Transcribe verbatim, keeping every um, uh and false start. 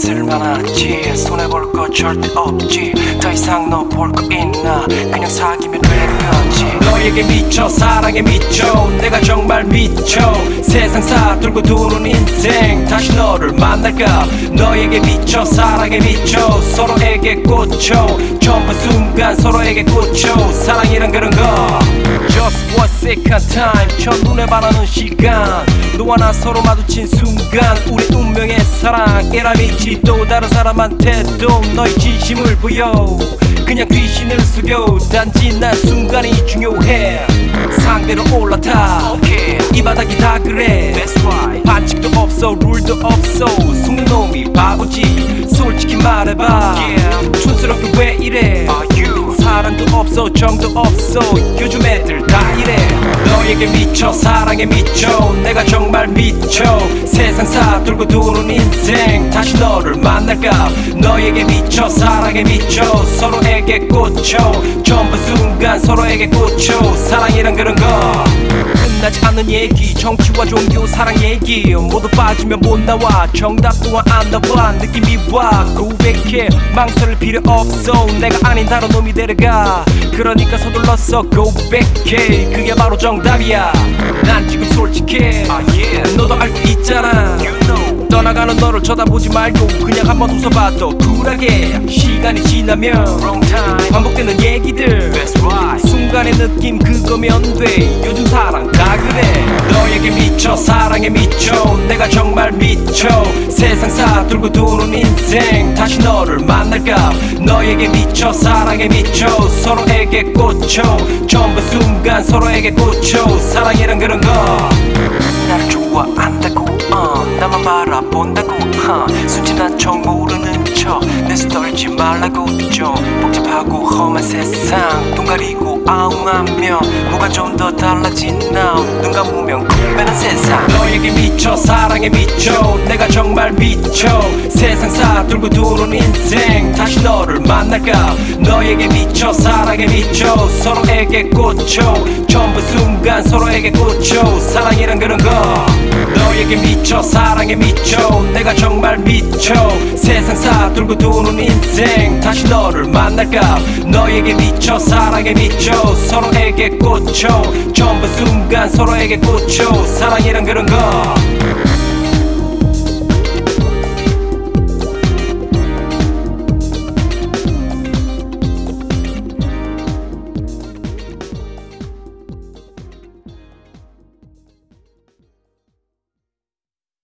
쓸만하지 손해볼 거 절대 없지 더 이상 너 볼 거 있나 그냥 사귀면 되는 거지 너에게 미쳐 사랑에 미쳐 내가 정말 미쳐 세상 사돌고 도는 인생 다시 너를 만날까 너에게 미쳐 사랑에 미쳐 서로에게 꽂혀 전부 순간 서로에게 꽂혀 사랑이란 그런 거 Just one second time 첫눈에 반하는 시간 너와 나 서로 마주친 순간 우리 운명의 사랑이라미지 또 다른 사람한테도 너의 진심을 보여 그냥 귀신을 속여 단지 난 순간이 중요해 상대로 올라타 okay. 이 바닥이 다 그래 That's right. 반칙도 없어 룰도 없어 속는 놈이 바보지 솔직히 말해봐 yeah. 촌스럽게 왜 이래 uh, 사랑도 없어 정도 없어 요즘 애들 다 이래 너에게 미쳐 사랑에 미쳐 내가 정말 미쳐 세상 사돌고 도는 인생 다시 너를 만날까 너에게 미쳐 사랑에 미쳐 서로에게 꽂혀 전부 순간 서로에게 꽂혀 사랑이란 그런 거 끝나지 않는 얘기 정치와 종교 사랑 얘기 모두 빠지면 못 나와 정답 또한 안 나와 느낌이 와 고백해 망설일 필요 없어 내가 아닌 다른 놈이 데려가 그러니까 서둘러서 고백해 그게 바로 정답이야 난 지금 솔직해 uh, yeah. 너도 알고 있잖아 you know. 떠나가는 너를 쳐다보지 말고 그냥 한번 웃어봐도 쿨하게 시간이 지나면 Wrong time. 반복되는 얘기들 right. 순간의 느낌 그거면 돼 요즘 사랑 다 그래 너에게 미쳐 사랑에 미쳐 내가 정말 미쳐 세상 사돌고 도는 인생 다시 너를 만날까 너에게 미쳐 사랑에 미쳐 서로에게 꽂혀 전부 순간 서로에게 꽂혀 사랑이란 그런 거 나를 좋아한다고 uh, 나만 바라본다고 uh, 순진한 척 모르는 척 내수 떨지 말라고 좀 복잡하고 험한 세상 눈 가리고 아웅하면 뭐가 좀 더 달라지나 눈 감으면 꿈매는 세상 너에게 미쳐 사랑에 미쳐 내가 정말 미쳐 세상 사돌고 도는 인생 다시 너를 만날까 너에게 미쳐 사랑에 미쳐 서로에게 꽂혀 전부 순간 서로에게 꽂혀 사랑이란 그런 거 너에게 미쳐 사랑에 미쳐 내가 정말 미쳐 세상 사돌고 도는 인생 다시 너를 만날까 너에게 미쳐 사랑에 미쳐 서로에게 꽂혀 전부 순간 서로에게 꽂혀 사랑이란 그런 거